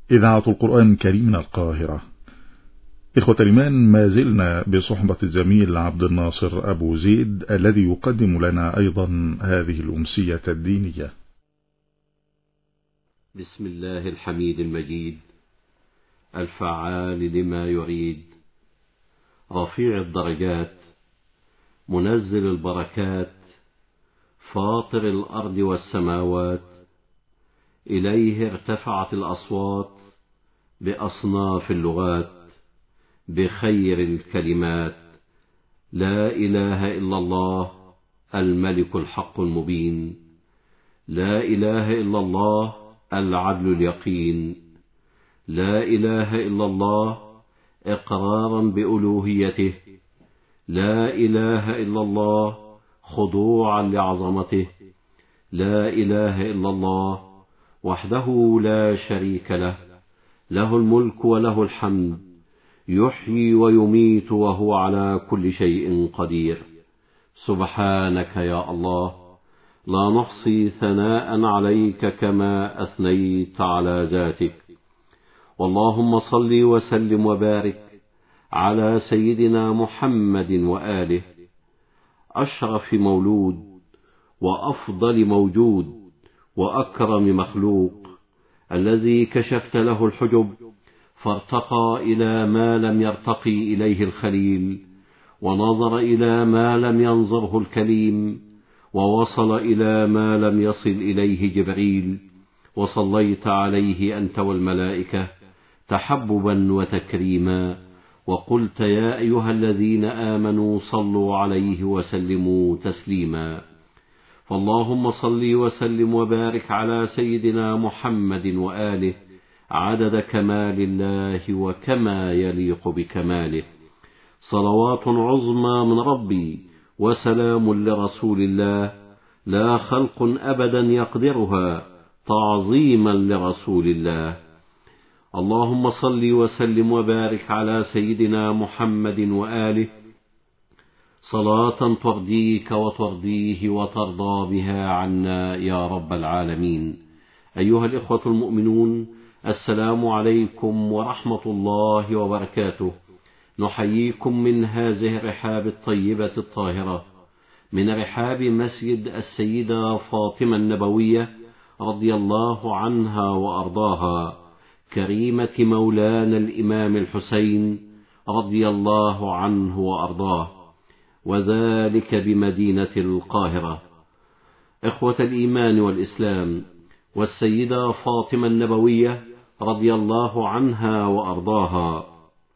إذاعة القرآن الكريم من القاهرة. إخوة الإيمان، ما زلنا بصحبة الزميل عبد الناصر أبو زيد الذي يقدم لنا أيضا هذه الأمسية الدينية. بسم الله الحميد المجيد الفعال لما يريد، رفيع الدرجات، منزل البركات، فاطر الأرض والسماوات، إليه ارتفعت الأصوات بأصناف اللغات بخير الكلمات. لا إله إلا الله الملك الحق المبين، لا إله إلا الله العدل اليقين، لا إله إلا الله إقرارا بألوهيته، لا إله إلا الله خضوعا لعظمته، لا إله إلا الله وحده لا شريك له، له الملك وله الحمد، يحيي ويميت وهو على كل شيء قدير. سبحانك يا الله، لا نحصي ثناء عليك كما أثنيت على ذاتك. واللهم صل وسلم وبارك على سيدنا محمد وآله، أشرف مولود وأفضل موجود وأكرم مخلوق، الذي كشفت له الحجب فارتقى إلى ما لم يرتقي إليه الخليل، ونظر إلى ما لم ينظره الكليم، ووصل إلى ما لم يصل إليه جبريل، وصليت عليه أنت والملائكة تحببا وتكريما، وقلت يا أيها الذين آمنوا صلوا عليه وسلموا تسليما. فاللهم صل وسلم وبارك على سيدنا محمد وآله عدد كمال الله وكما يليق بكماله. صلوات عظمى من ربي وسلام لرسول الله، لا خلق أبدا يقدرها تعظيما لرسول الله. اللهم صل وسلم وبارك على سيدنا محمد وآله صلاة ترضيك وترضيه وترضى بها عنا يا رب العالمين. أيها الإخوة المؤمنون، السلام عليكم ورحمة الله وبركاته. نحييكم من هذه الرحاب الطيبة الطاهرة، من رحاب مسجد السيدة فاطمة النبوية رضي الله عنها وأرضاها، كريمة مولانا الإمام الحسين رضي الله عنه وأرضاه، وذلك بمدينة القاهرة. إخوة الإيمان والإسلام، والسيدة فاطمة النبوية رضي الله عنها وأرضاها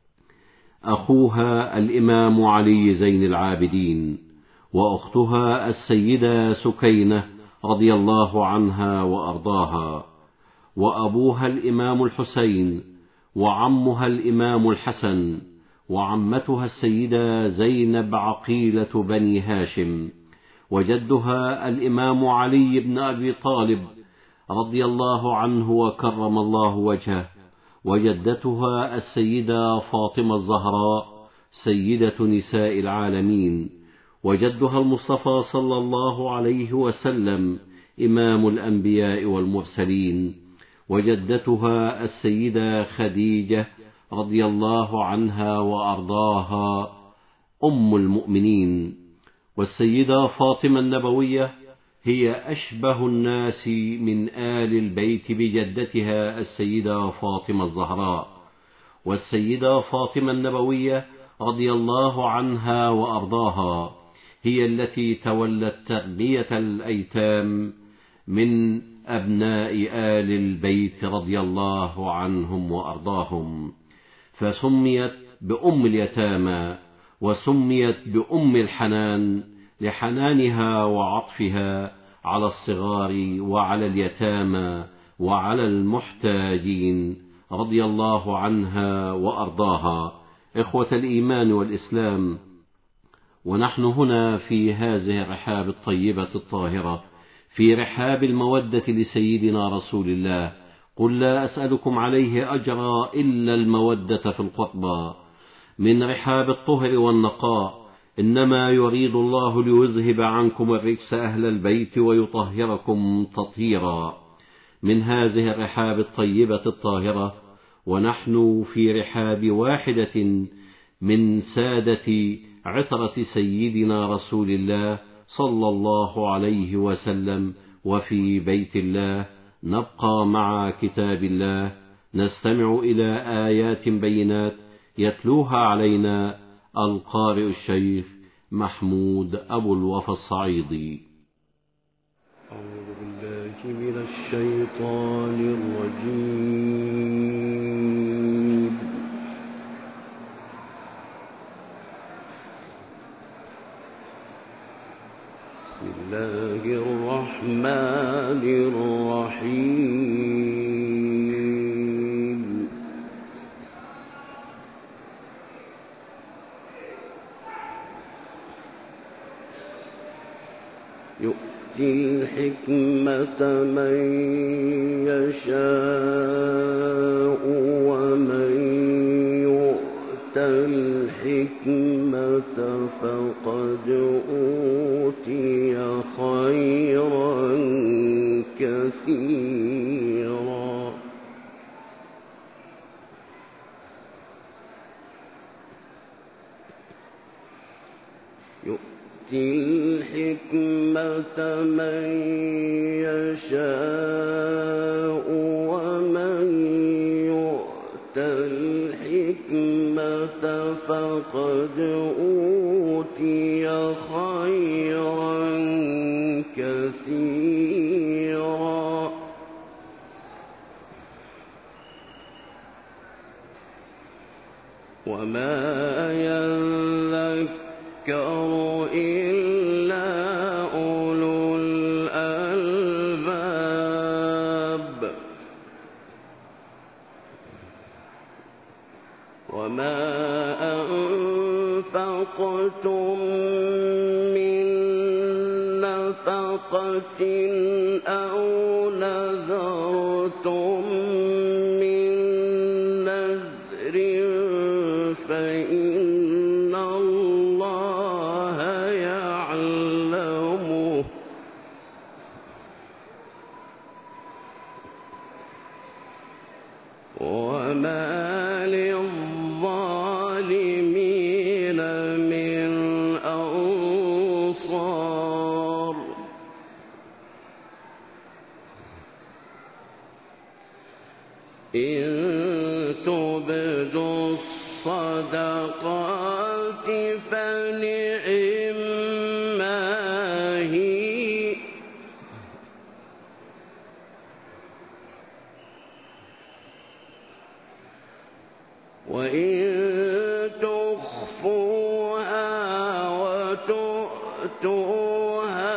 أخوها الإمام علي زين العابدين، وأختها السيدة سكينة رضي الله عنها وأرضاها، وأبوها الإمام الحسين، وعمها الإمام الحسن، وعمتها السيدة زينب عقيلة بني هاشم، وجدها الإمام علي بن أبي طالب رضي الله عنه وكرم الله وجهه، وجدتها السيدة فاطمة الزهراء سيدة نساء العالمين، وجدها المصطفى صلى الله عليه وسلم إمام الأنبياء والمرسلين، وجدتها السيدة خديجة رضي الله عنها وأرضاها أم المؤمنين. والسيدة فاطمة النبوية هي أشبه الناس من آل البيت بجدتها السيدة فاطمة الزهراء. والسيدة فاطمة النبوية رضي الله عنها وأرضاها هي التي تولت تربية الأيتام من أبناء آل البيت رضي الله عنهم وأرضاهم، فسميت بأم اليتامى، وسميت بأم الحنان لحنانها وعطفها على الصغار وعلى اليتامى وعلى المحتاجين رضي الله عنها وأرضاها. إخوة الإيمان والإسلام، ونحن هنا في هذه الرحاب الطيبة الطاهرة، في رحاب المودة لسيدنا رسول الله، قل لا أسألكم عليه أجرا إلا المودة في القربى، من رحاب الطهر والنقاء، إنما يريد الله ليذهب عنكم الرجس أهل البيت ويطهركم تطهيرا، من هذه الرحاب الطيبة الطاهرة، ونحن في رحاب واحدة من سادة عترة سيدنا رسول الله صلى الله عليه وسلم، وفي بيت الله نبقى مع كتاب الله، نستمع إلى آيات بينات يتلوها علينا القارئ الشيخ محمود أبو الوفا الصعيدي. أعوذ بالله من الشيطان الرجيم. بسم الله الرحمن الرحيم. يؤتي الحكمة من يشاء، ومن يؤت الحكمة فقد أوتي خيرا كثيرا. يؤتي الحكمة من يشاء، ومن يؤت الحكمة فقد أوتي خيرا كثيرا. وما يذكر إلا أولو الألباب. وما أنفقتم من نفقة أو نذرتم من نذر فإن الله يعلمه، وما للظالمين من أنصار. إن تبدوا الصدقات فنعما هي، وإن تخفوها وتؤتوها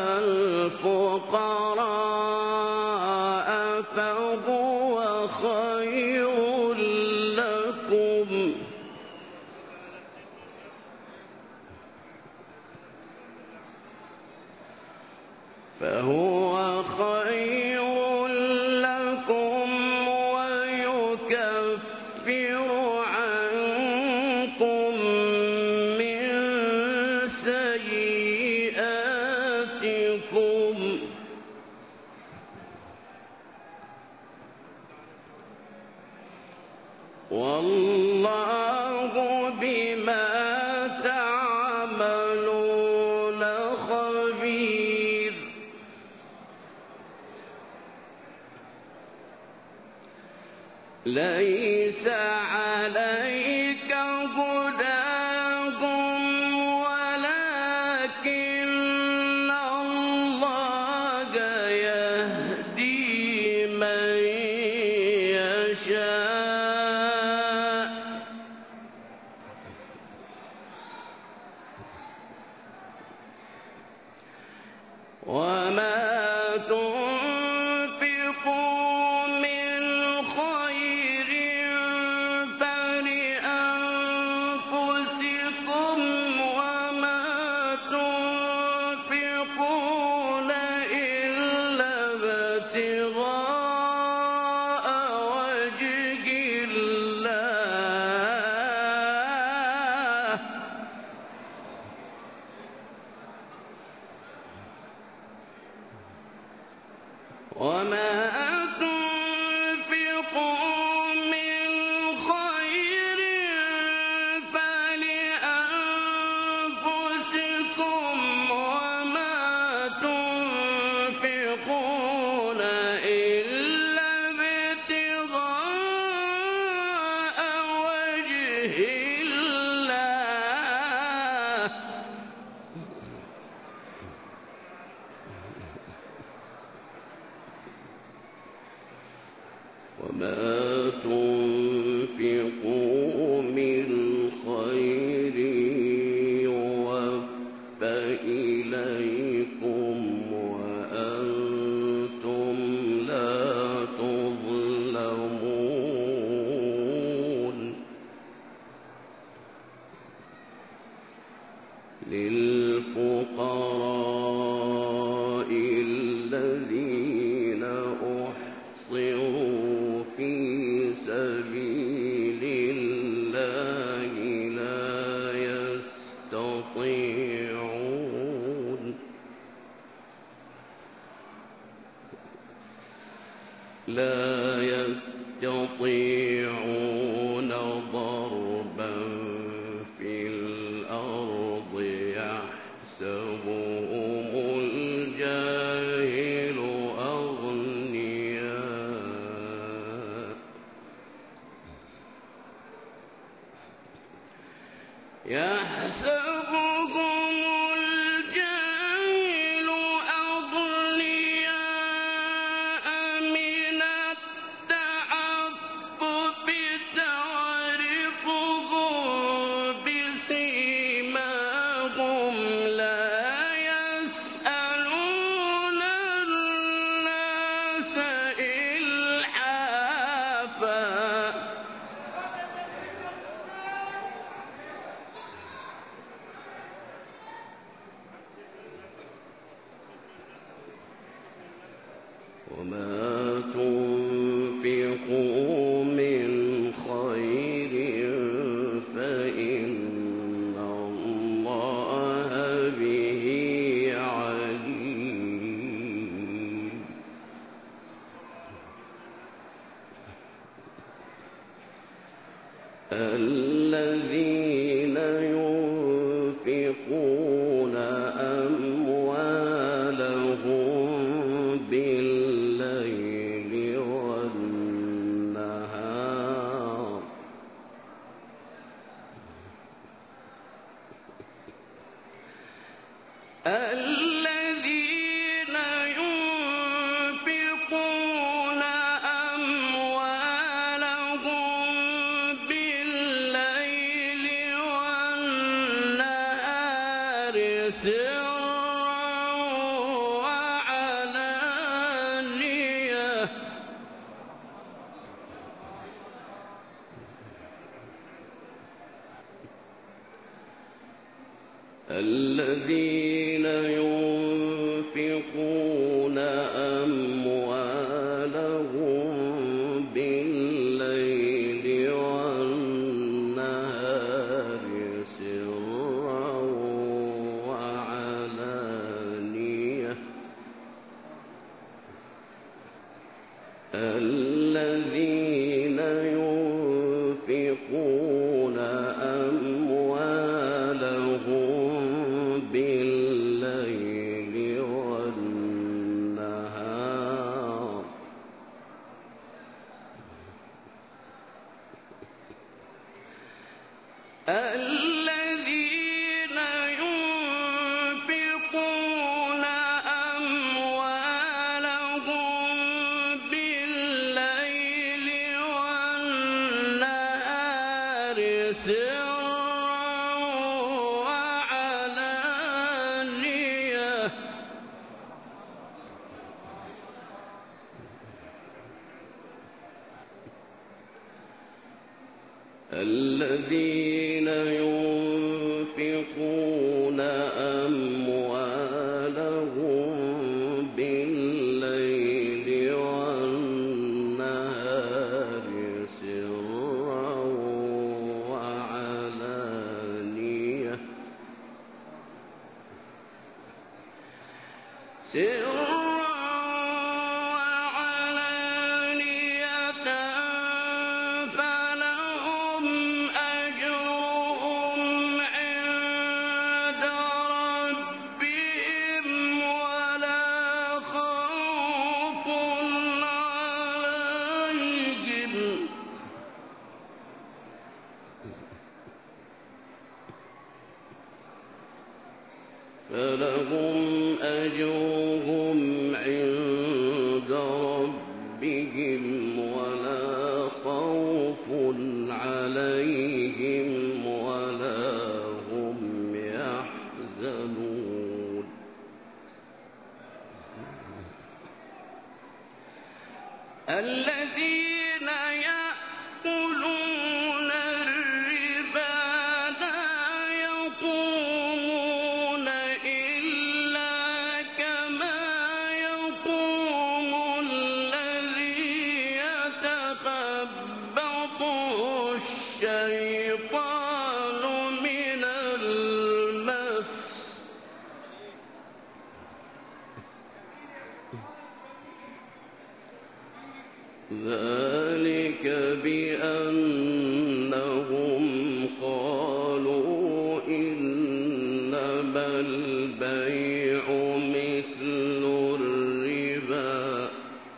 الفقراء فهو خير لكم، ويكفر عنكم من سيئاتكم، والله بما تعملون خبير. ليس عليك هداهم ولكن الله يهدي من يشاء، وما تنفقوا من خير فلأنفسكم، وما تنفقون إلا ابتغاء وجه الله وما تنفقوا من خير يوفى إليكم وأنتم لا تظلمون للفقراء الذين أحصروا في سبيل الله لا يستطيعون ضربا في الأرض يحسبهم الجاهل أغنياء يحسبهم الجاهل أغنياء من التعفف تعرفهم بسيماهم لا يسألون الناس إلحافا وما تنفقوا من خير فإن الله به عليم الذين ينفقون أموالهم بالليل والنهار الذين ينفقون أموالهم بالليل والنهار سرا وعلانية الذين ينفقون أموالهم بالليل والنهار سرا وعلانية الذين ينفقون أموالهم بالليل والنهار الذين ينفقون أموالهم بالليل والنهار سرا وعلانية الذين ينفقون أموالهم بالليل والنهار سرا وعلانية فلهم أجرهم عند ربهم ولا خوف عليهم فلهم أجرهم عند ربهم ولا خوف عليهم ولا هم يحزنون الذين يأكلون الربا لا يقومون إلا كما يقوم الذي يتخبطه الشيطان من المس ذلك بأنهم قالوا إنما البيع مثل الربا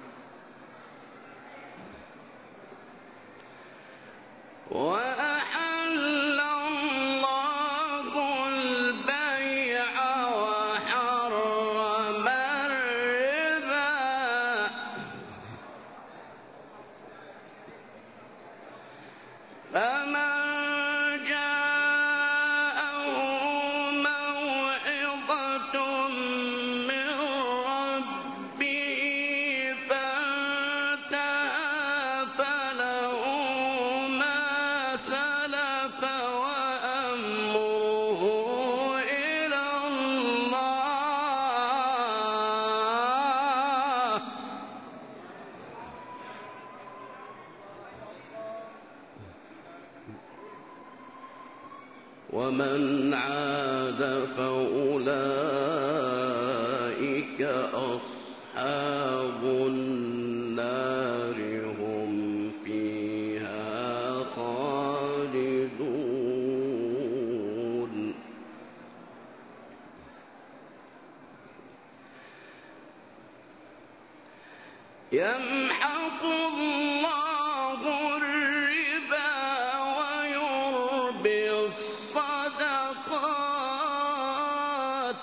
وأحل الله البيع وحرم الربا فمن جاءه موعظة من ربه فانتهى فله ما سلف وأمره إلى الله ومن عاد فأولئك أصحاب النار هم فيها خالدون يمحق الله الربا ويربي الصدقات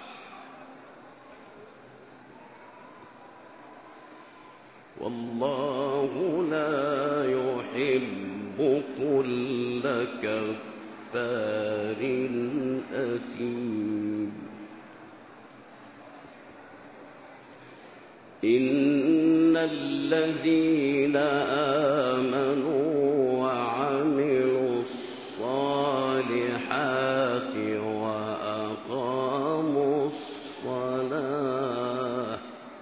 والله لا يحب كل كفار أثيم إن الذين آمنوا وعملوا الصالحات وأقاموا الصلاة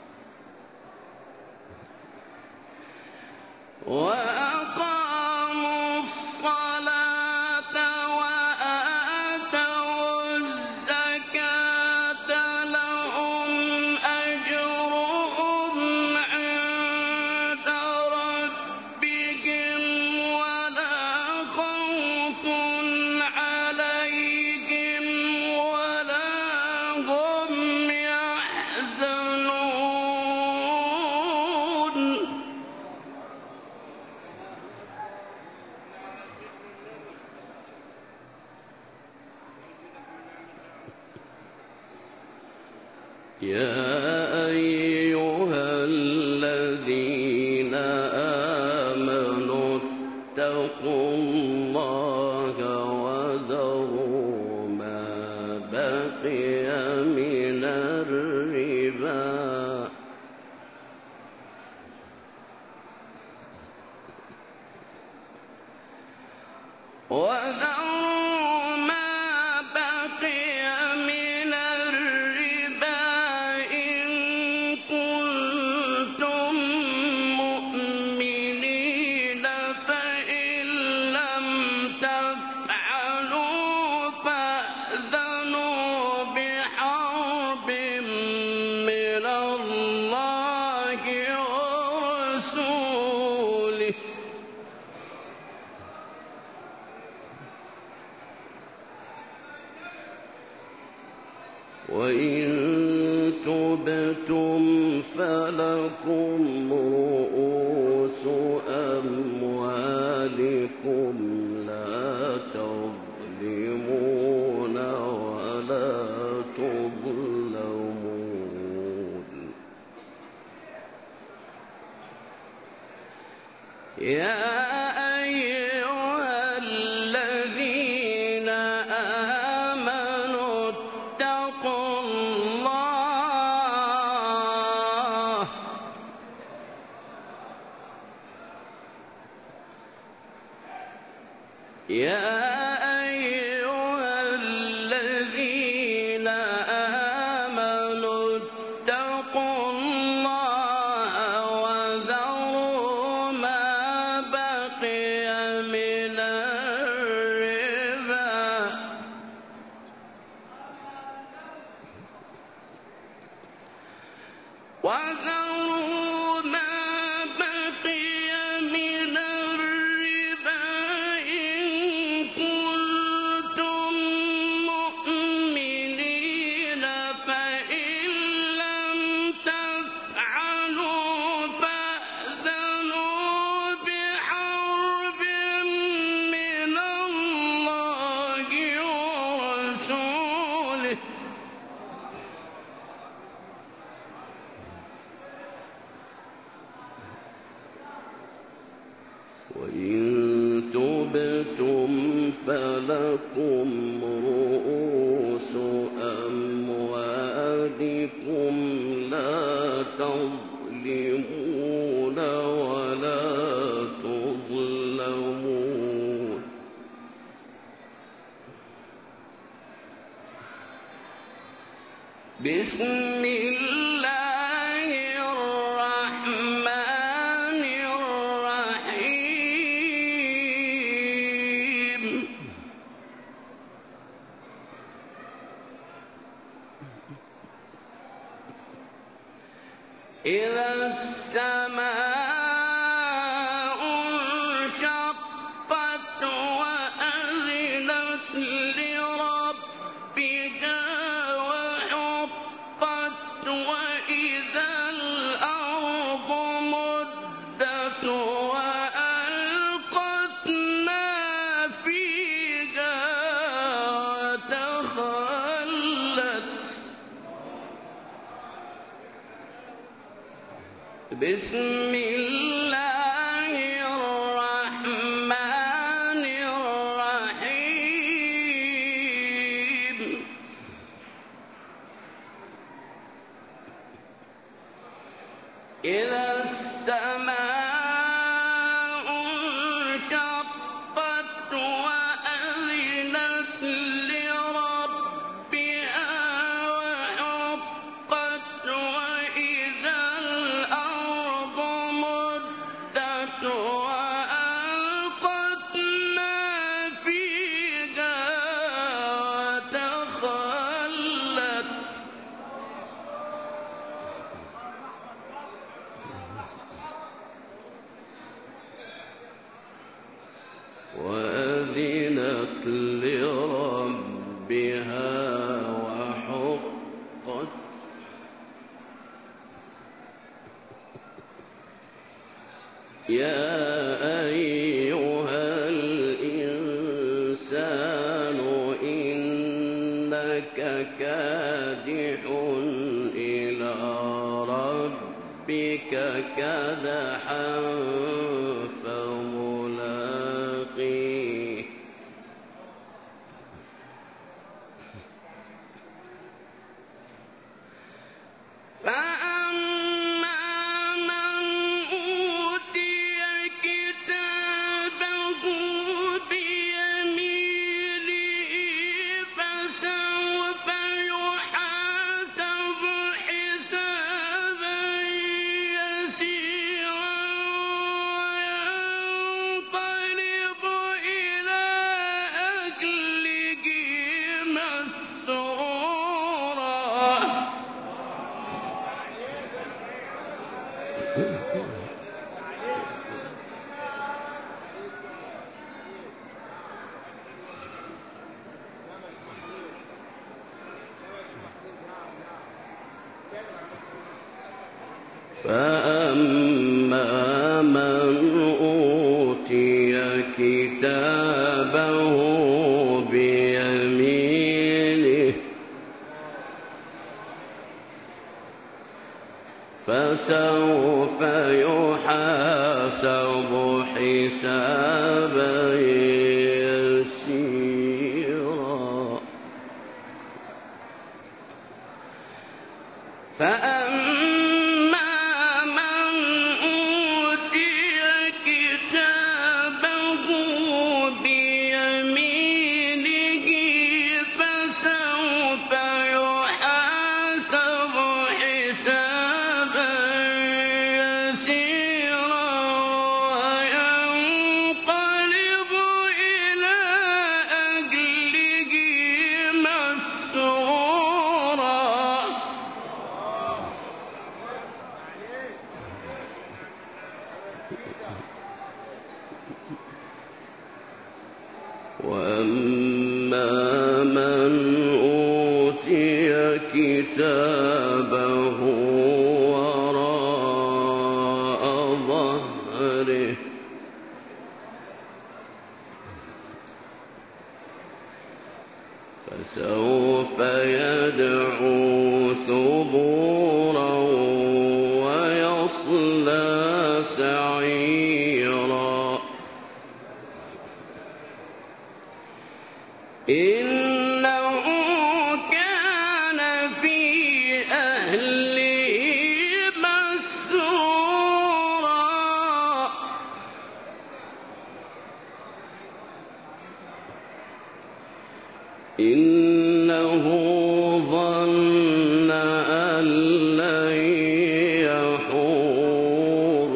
وآتوا الزكاة لهم أجرهم عند ربهم ولا خوف عليهم ولا هم يحزنون يا أيها الذين آمنوا اتقوا الله وذروا ما بقي من الربا وذروا ما بقي من الربا إن كنتم مؤمنين فإن لم تفعلوا فأذنوا بحرب من الله ورسوله وإن تبتم فلكم رؤوس أموالكم لا تظلمون ولا تظلمون أيها الذين آمنوا اتقوا الله وذروا ما بقي من الربا إن كنتم مؤمنين فإن لم تفعلوا فأذنوا بحرب من الله ورسوله وإن تبتم فلكم رؤوس أموالكم لا تظلمون ولا تظلمون بسم الله الرحمن الرحيم إذا السماء انشقت وأذنت لربها وحقت وإذا الأرض مدت وألقت ما فيها وتخلت بسم الله الرحمن الرحيم إذا السماء انشقت وأذنت لربها وحقت وإذا الأرض مدت وألقت ما فيها وتخلت وأذنت لربها وحقت يا أيها الإنسان إنك كادح إلى ربك كدحا فملاقيه فأما من أوتي كتابه بيمينه فسوف يحاسب حسابا يسيرا وينقلب إلى أهله مسرورا فأما من أوتي كتابه بيمينه فسوف يحاسب حسابا حسابا يسيرا فأما من أوتي كتابه بيمينه فسوف يحاسب حسابا يسيرا وينقلب إلى أهله مسرورا وأما من أوتي كتابه وراء ظهره فسوف يدعو ثبورا ويصلى سعيرا إنه كان في أهله مسرورا إنه ظن أن لن يحور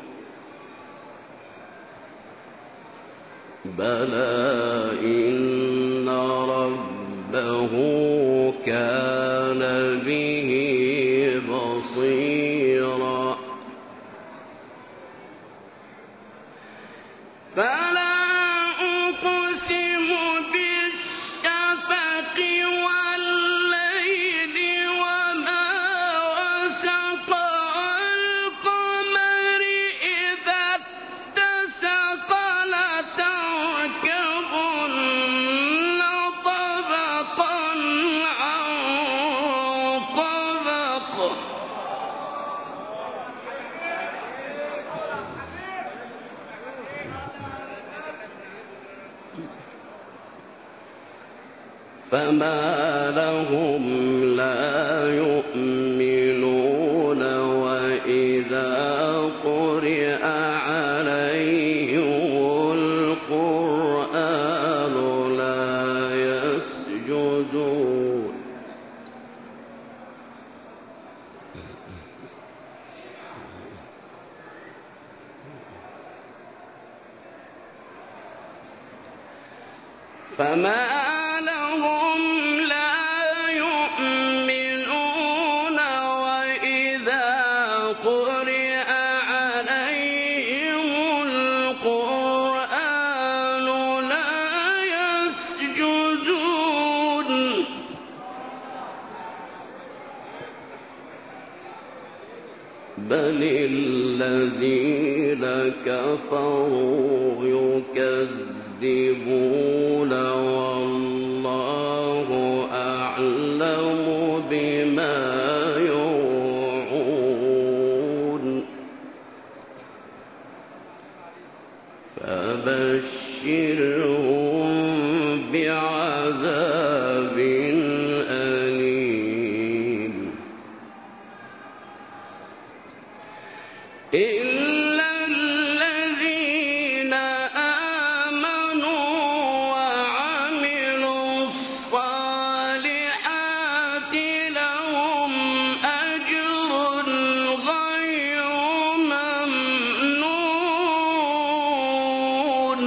بلى إن ربه كان به بصيرا فلا أقسم بالشفق والليل وما وسق والقمر إذا اتسق لتركبن طبقا عن طبق فما لهم لا يؤمنون وإذا قرئ عليهم القرآن لا يسجدون فما لهم لا يؤمنون وإذا قرئ عليهم القرآن لا يسجدون بل الذين كفروا يكذبون والله أعلم بما يوعون فبشرهم بعذاب أليم إلا الذين آمنوا وعملوا الصالحات لهم أجر غير ممنون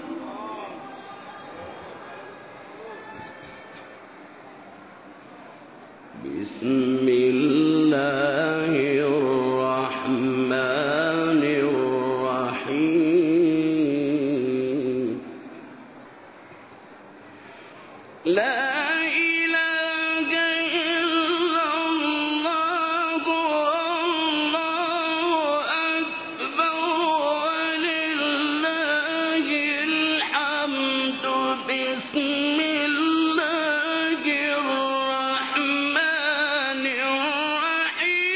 بسم الله الرحمن الرحيم لا إله إلا الله والله أكبر ولله الحمد بسم الله الرحمن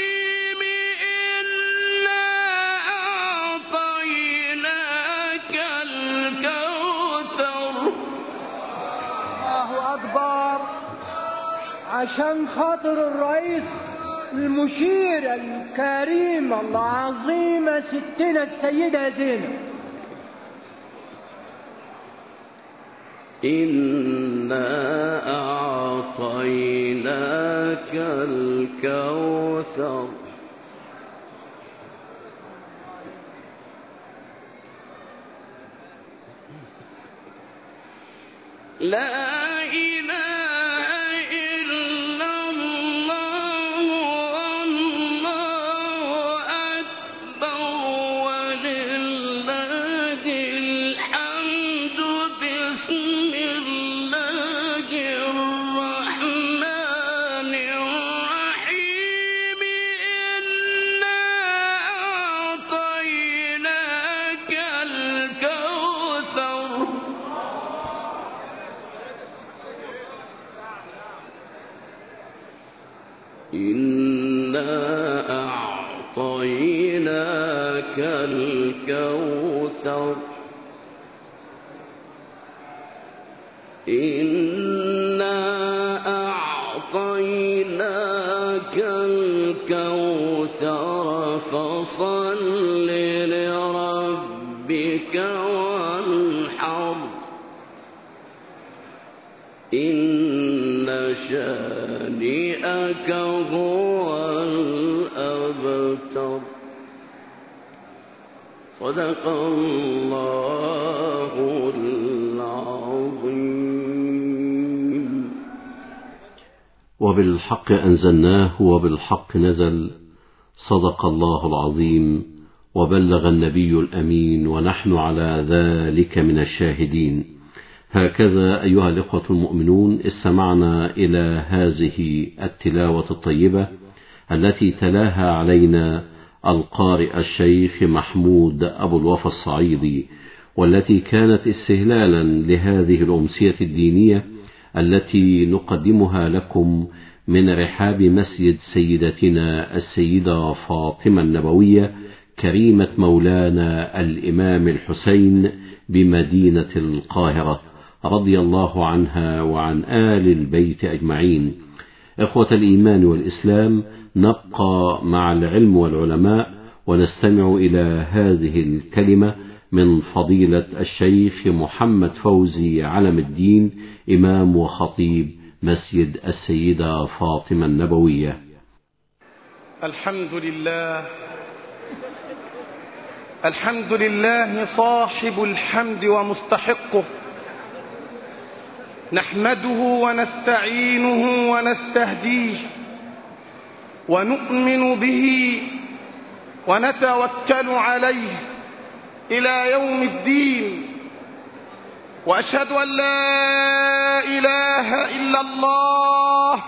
الرحيم إنا أعطيناك أكبر عشان خاطر الرئيس المشير الكريم العظيمة ستنا السيدة زينب. إنا أعطيناك الكوثر لا إله إلا الله والله أكبر ولله الحمد بسم الله الرحمن الرحيم إنا أعطيناك الكوثر إنا أعطيناك الكوثر إنا أعطيناك الكوثر فصل لربك وانحر إن شانئك هو الأبتر. صدق الله العظيم. وبالحق أنزلناه وبالحق نزل. صدق الله العظيم وبلغ النبي الأمين ونحن على ذلك من الشاهدين. هكذا أيها الإخوة المؤمنون استمعنا إلى هذه التلاوة الطيبة التي تلاها علينا القارئ الشيخ محمود أبو الوفا الصعيدي، والتي كانت استهلالا لهذه الأمسية الدينية التي نقدمها لكم من رحاب مسجد سيدتنا السيدة فاطمة النبوية كريمة مولانا الإمام الحسين بمدينة القاهرة رضي الله عنها وعن آل البيت أجمعين. إخوة الإيمان والإسلام، نبقى مع العلم والعلماء ونستمع إلى هذه الكلمة من فضيلة الشيخ محمد فوزي علم الدين إمام وخطيب مسجد السيدة فاطمة النبوية. الحمد لله، الحمد لله صاحب الحمد ومستحقه، نحمده ونستعينه ونستهديه ونؤمن به ونتوكل عليه إلى يوم الدين. وأشهد أن لا إله إلا الله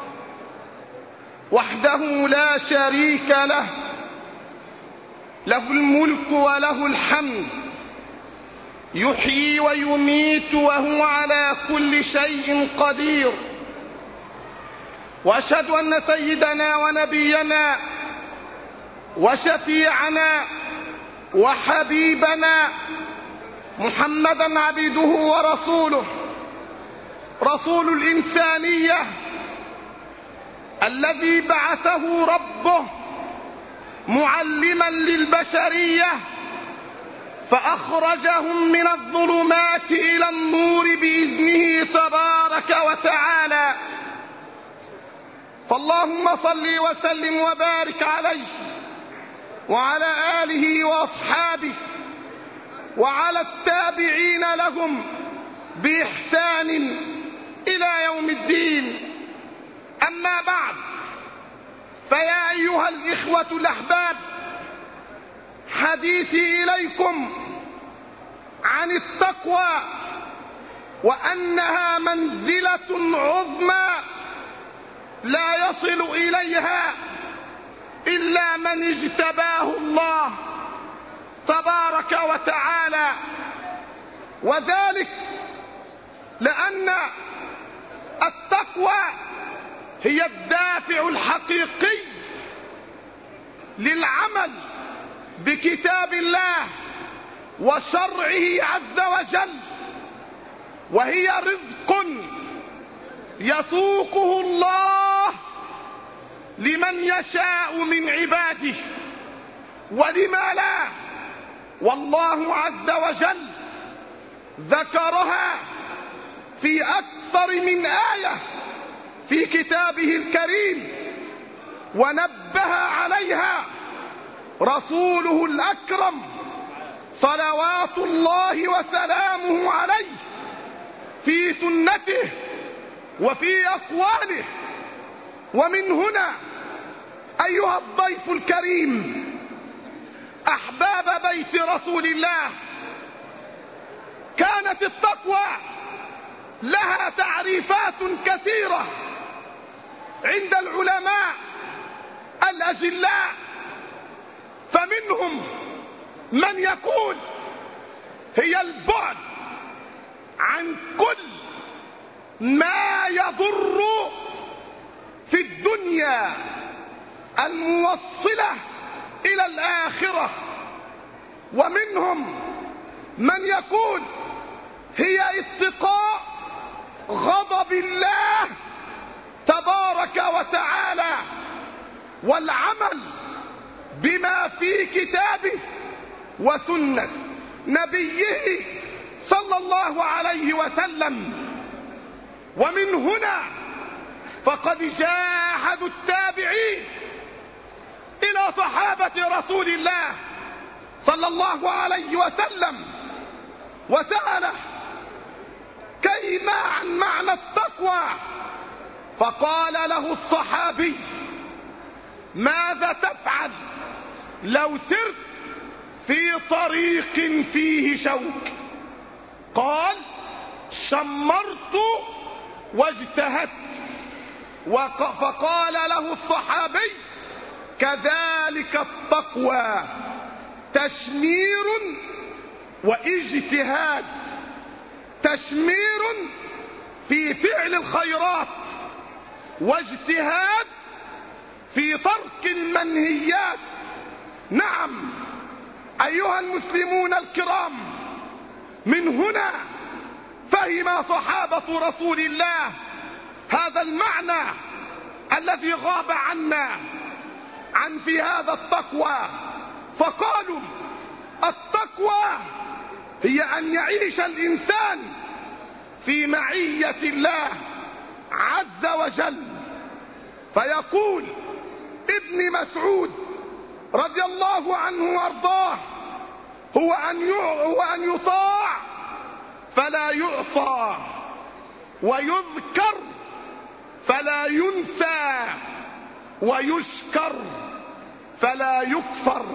وحده لا شريك له، له الملك وله الحمد، يحيي ويميت وهو على كل شيء قدير. وأشهد أن سيدنا ونبينا وشفيعنا وحبيبنا محمدا عبده ورسوله، رسول الإنسانية الذي بعثه ربه معلما للبشرية فأخرجهم من الظلمات إلى النور بإذنه تبارك وتعالى. فاللهم صل وسلم وبارك عليه وعلى آله وأصحابه وعلى التابعين لهم بإحسان إلى يوم الدين. أما بعد، فيا أيها الإخوة الأحباب، حديثي إليكم عن التقوى وأنها منزلة عظمى لا يصل إليها إلا من اجتباه الله تبارك وتعالى، وذلك لأن التقوى هي الدافع الحقيقي للعمل بكتاب الله وشرعه عز وجل، وهي رزق يسوقه الله لمن يشاء من عباده ولما لا. والله عز وجل ذكرها في أكثر من آية في كتابه الكريم، ونبه عليها رسوله الأكرم صلوات الله وسلامه عليه في سنته وفي أقواله. ومن هنا أيها الضيف الكريم أحباب بيت رسول الله، كانت التقوى لها تعريفات كثيرة عند العلماء الأجلاء، فمنهم من يقول هي البعد عن كل ما يضر في الدنيا الموصلة إلى الآخرة، ومنهم من يقول هي اتقاء غضب الله تبارك وتعالى والعمل بما في كتابه وسنة نبيه صلى الله عليه وسلم. ومن هنا فقد جاهدوا التابعين إلى صحابة رسول الله صلى الله عليه وسلم وسأله كيف عن معنى التقوى، فقال له الصحابي ماذا تفعل لو سرت في طريق فيه شوك؟ قال شمرت واجتهدت. فقال له الصحابي كذلك التقوى تشمير واجتهاد، تشمير في فعل الخيرات واجتهاد في ترك المنهيات. نعم أيها المسلمون الكرام، من هنا فهم صحابة رسول الله هذا المعنى الذي غاب عنا عن في هذا التقوى، فقالوا التقوى هي أن يعيش الإنسان في معية الله عز وجل. فيقول ابن مسعود رضي الله عنه وارضاه هو أن يطاع فلا يعصى، ويذكر فلا ينسى، ويشكر فلا يكفر.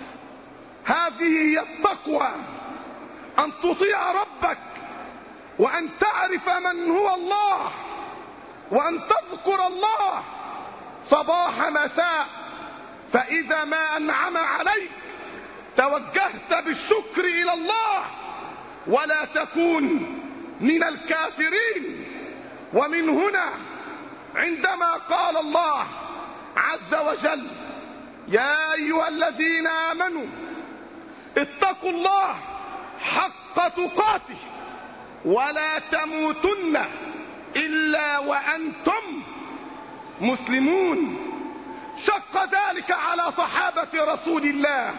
هذه هي التقوى، أن تطيع ربك، وأن تعرف من هو الله، وأن تذكر الله صباح مساء، فإذا ما أنعم عليك توجهت بالشكر إلى الله ولا تكون من الكافرين. ومن هنا عندما قال الله عز وجل يا أيها الذين آمنوا اتقوا الله حق تقاته ولا تموتن إلا وأنتم مسلمون، شق ذلك على صحابة رسول الله،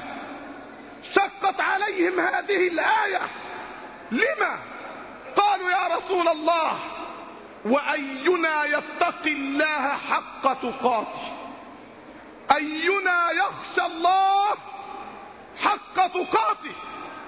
شقت عليهم هذه الآية. لما؟ قالوا يا رسول الله وأينا يتقي الله حق تقاته، أينا يخشى الله حق تقاته؟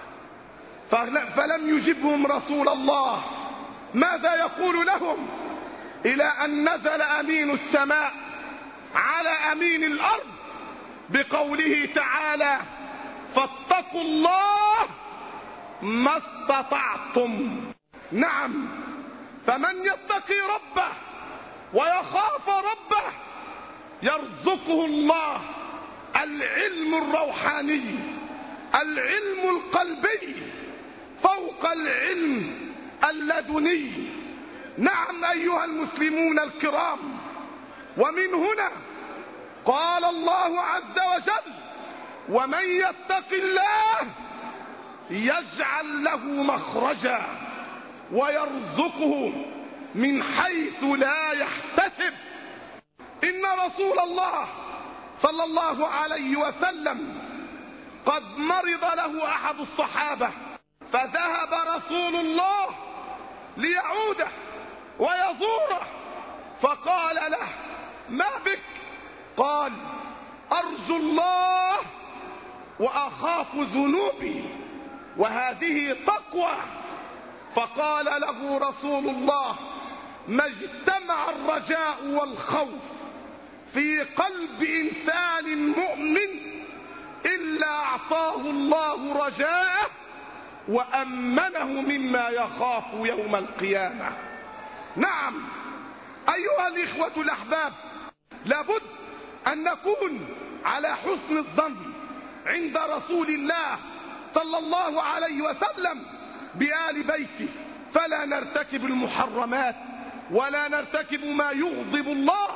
فلم يجبهم رسول الله. ماذا يقول لهم؟ إلى أن نزل أمين السماء على أمين الأرض بقوله تعالى فاتقوا الله ما استطعتم. نعم، فمن يتقي ربه ويخاف ربه يرزقه الله العلم الروحاني، العلم القلبي فوق العلم اللدني. نعم أيها المسلمون الكرام، ومن هنا قال الله عز وجل ومن يتق الله يجعل له مخرجا ويرزقه من حيث لا يحتسب. إن رسول الله صلى الله عليه وسلم قد مرض له أحد الصحابة، فذهب رسول الله ليعوده ويزوره، فقال له: ما بك؟ قال: أرجو الله وأخاف ذنوبي، وهذه تقوى. فقال له رسول الله: ما اجتمع الرجاء والخوف في قلب إنسان مؤمن إلا أعطاه الله رجاءه وأمنه مما يخاف يوم القيامة. نعم أيها الإخوة الأحباب، لابد أن نكون على حسن الظن عند رسول الله صلى الله عليه وسلم بآل بيته، فلا نرتكب المحرمات ولا نرتكب ما يغضب الله.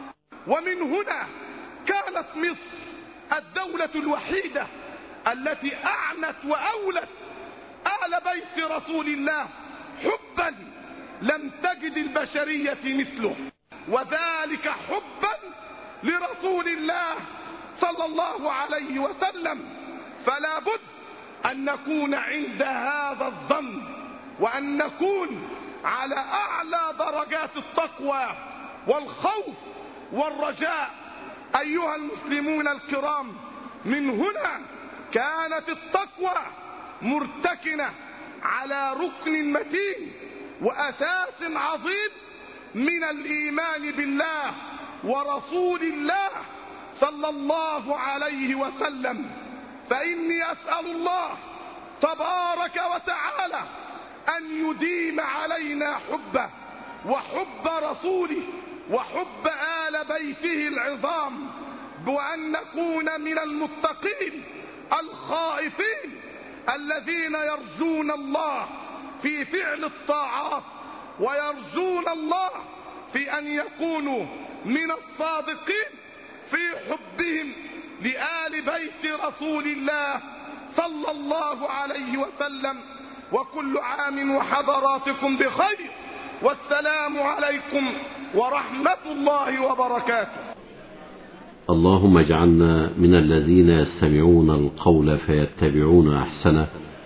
ومن هنا كانت مصر الدولة الوحيدة التي أعنت وأولت آل بيت رسول الله حبا لم تجد البشرية مثله، وذلك حبا لرسول الله صلى الله عليه وسلم. فلا بد أن نكون عند هذا الظن، وأن نكون على أعلى درجات التقوى والخوف والرجاء. أيها المسلمون الكرام، من هنا كانت التقوى مرتكنة على ركن متين وأساس عظيم من الإيمان بالله ورسول الله صلى الله عليه وسلم. فإني أسأل الله تبارك وتعالى أن يديم علينا حبه وحب رسوله وحب آل بيته العظام، وأن نكون من المتقين الخائفين الذين يرجون الله في فعل الطاعات، ويرجون الله في أن يكونوا من الصادقين في حبهم لآل بيت رسول الله صلى الله عليه وسلم. وكل عام وحضراتكم بخير، والسلام عليكم ورحمة الله وبركاته. اللهم اجعلنا من الذين يستمعون القول فيتبعون أحسنه.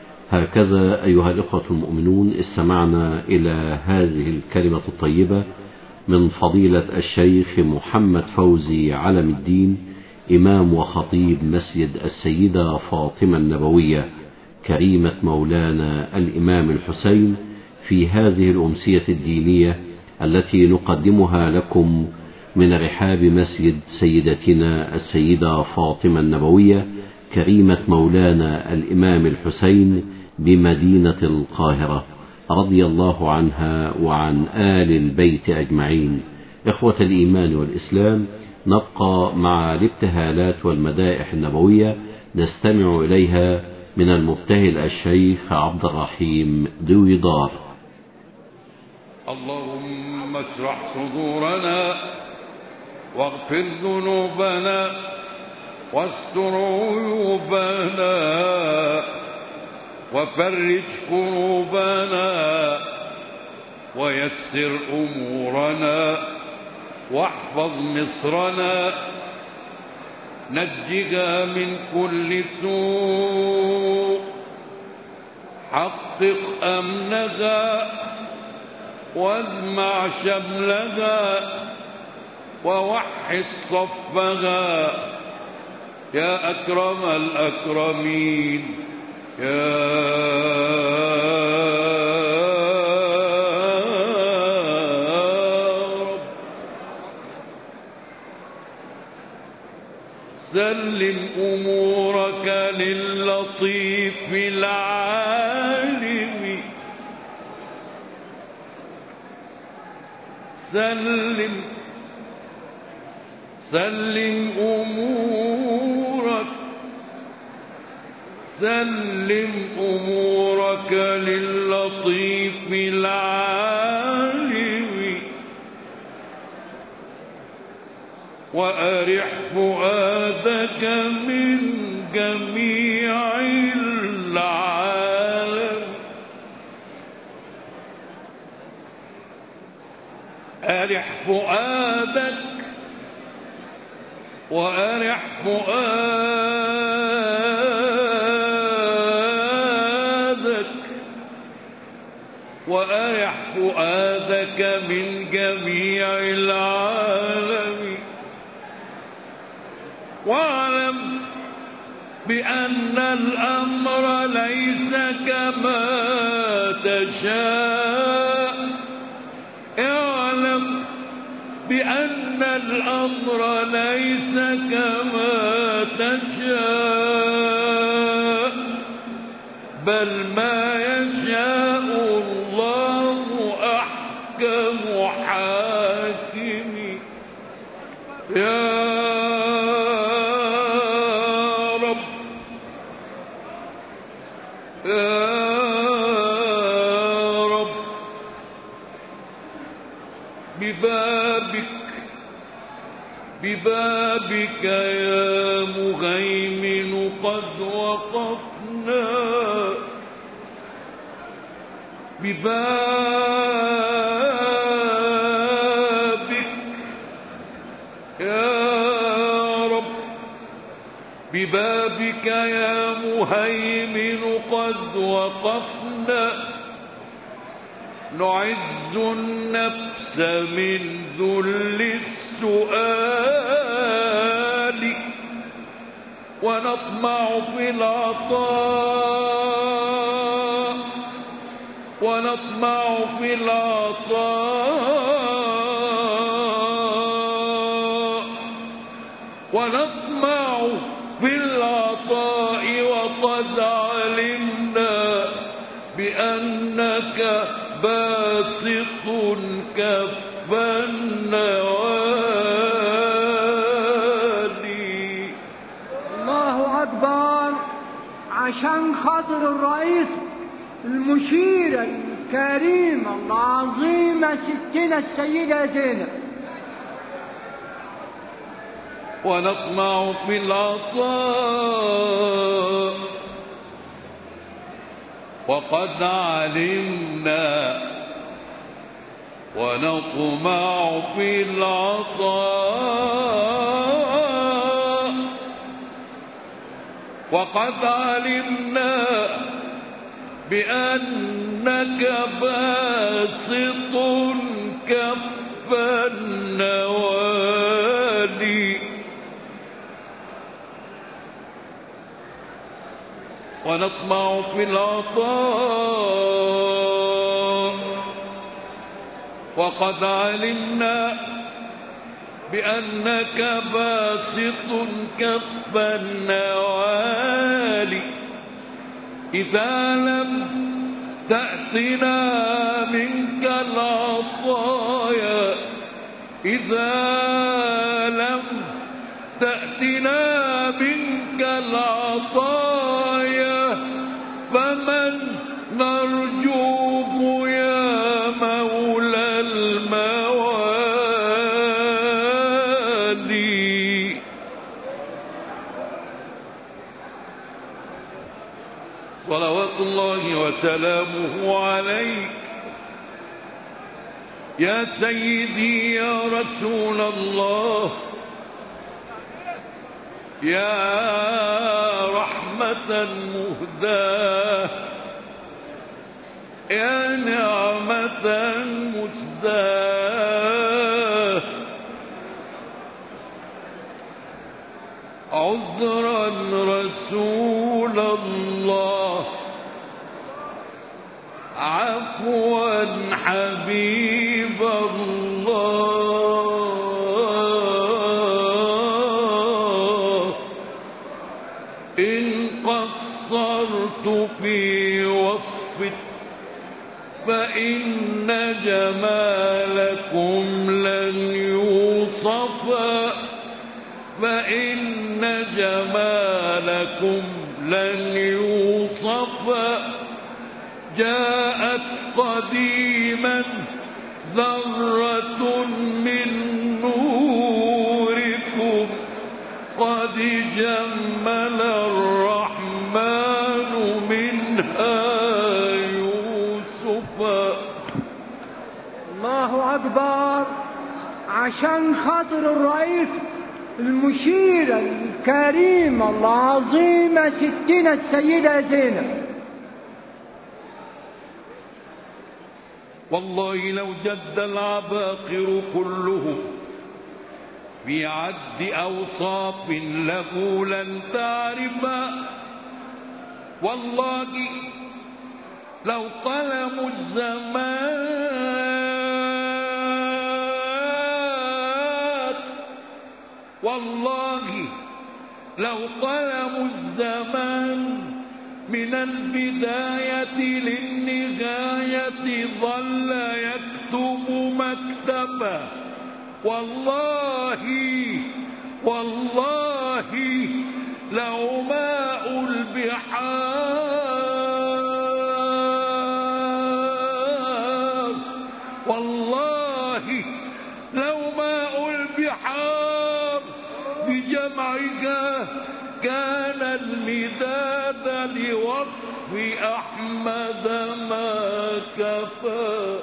هكذا أيها الإخوة المؤمنون استمعنا إلى هذه الكلمة الطيبة من فضيلة الشيخ محمد فوزي علم الدين، إمام وخطيب مسجد السيدة فاطمة النبوية كريمة مولانا الإمام الحسين، في هذه الأمسية الدينية التي نقدمها لكم من رحاب مسجد سيدتنا السيدة فاطمة النبوية كريمة مولانا الإمام الحسين بمدينة القاهرة، رضي الله عنها وعن آل البيت أجمعين. إخوة الإيمان والإسلام، نبقى مع الابتهالات والمدائح النبوية نستمع إليها من المبتهل الشيخ عبد الرحيم دويدار. اللهم اشرح صدورنا واغفر ذنوبنا واستر عيوبنا وفرج كروبنا ويسر أمورنا واحفظ مصرنا، نجها من كل سوء، حقق أمنها واجمع شملها ووحد صفها يا أكرم الأكرمين يا رب. سلم أمورك للطيف العالم، سلم أمورك للطيف العالم، وأرح فؤادك من جميع العالم. أرح فؤادك وأرح فؤادك وأرح فؤادك من جميع العالم، واعلم بأن الأمر ليس كما تشاء، اعلم بأن الأمر ليس كما تشاء، بل ما يشاء الله أحكم حاكم. يا رب يا رب، ببابك يا مهيمن قد وقفنا، ببابك يا رب، ببابك يا مهيمن قد وقفنا، نعز النفس من ذل السؤال، ونطمع في العطاء، ونطمع في العطاء، ونطمع في العطاء، وقد علمنا بأنك باسط كف النوالي. الله أكبر. عشان خاطر الرئيس المشير الكريم العظيمة ستنا السيدة زينب. ونطمع في العطاء، وقد علمنا، ونطمع في العطاء، وقد علمنا بأنك باسط كف النوالي. ونطمع في العطاء، وقد علمنا بأنك باسط كف النوالي. إذا لم تأتنا منك العطايا، إذا لم تأتنا منك العطايا، فمن نرجوه يا مولى الموالي. صلوات الله وسلامه عليك يا سيدي يا رسول الله، يا رحمة مهداة، يا نعمة مسداة. عذرا رسول الله، عفوا حبيب الله، إن قصرت في وصفك فإن جمالكم لن يوصفا، فإن جمالكم لن يوصفا. جاءت قديما ذرة من نوركم، قد جمل الرحمن منها يوسفا. الله أكبر عشان خاطر الرئيس المشيرة الكريمة العظيمة ستنا السيدة زينب. والله لو جد العباقر كلهم في عد أوصاف له لن تعرف. والله لو طلموا الزمان، والله لو طلموا الزمان من البداية للنهاية ظل يكتب مكتبا. والله والله لو ماء البحار، والله لو ماء البحار بجمعها كان المداد لوصف أحمد ما كفى.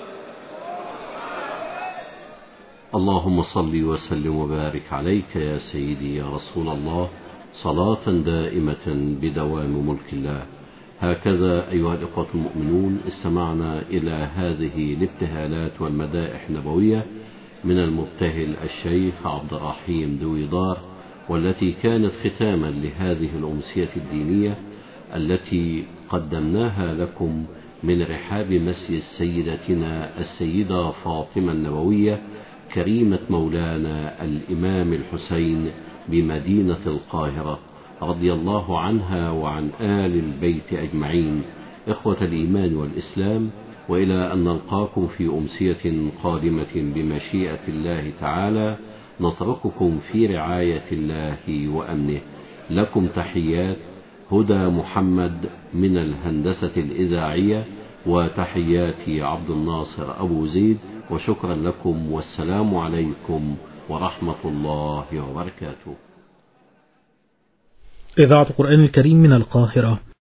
اللهم صل وسلم وبارك عليك يا سيدي يا رسول الله، صلاة دائمة بدوام ملك الله. هكذا أيها الإخوة المؤمنون استمعنا إلى هذه الابتهالات والمدائح النبوية من المبتهل الشيخ عبد الرحيم دويدار، والتي كانت ختاما لهذه الأمسية الدينية التي قدمناها لكم من رحاب مسجد سيدتنا السيدة فاطمة النبوية كريمة مولانا الإمام الحسين بمدينة القاهرة رضي الله عنها وعن آل البيت أجمعين. إخوة الإيمان والإسلام، وإلى أن نلقاكم في أمسية قادمة بمشيئة الله تعالى، نترككم في رعاية الله وأمنه. لكم تحيات هدى محمد من الهندسة الإذاعية، وتحياتي عبد الناصر أبو زيد، وشكرا لكم، والسلام عليكم ورحمة الله وبركاته. إذاعة القرآن الكريم من القاهرة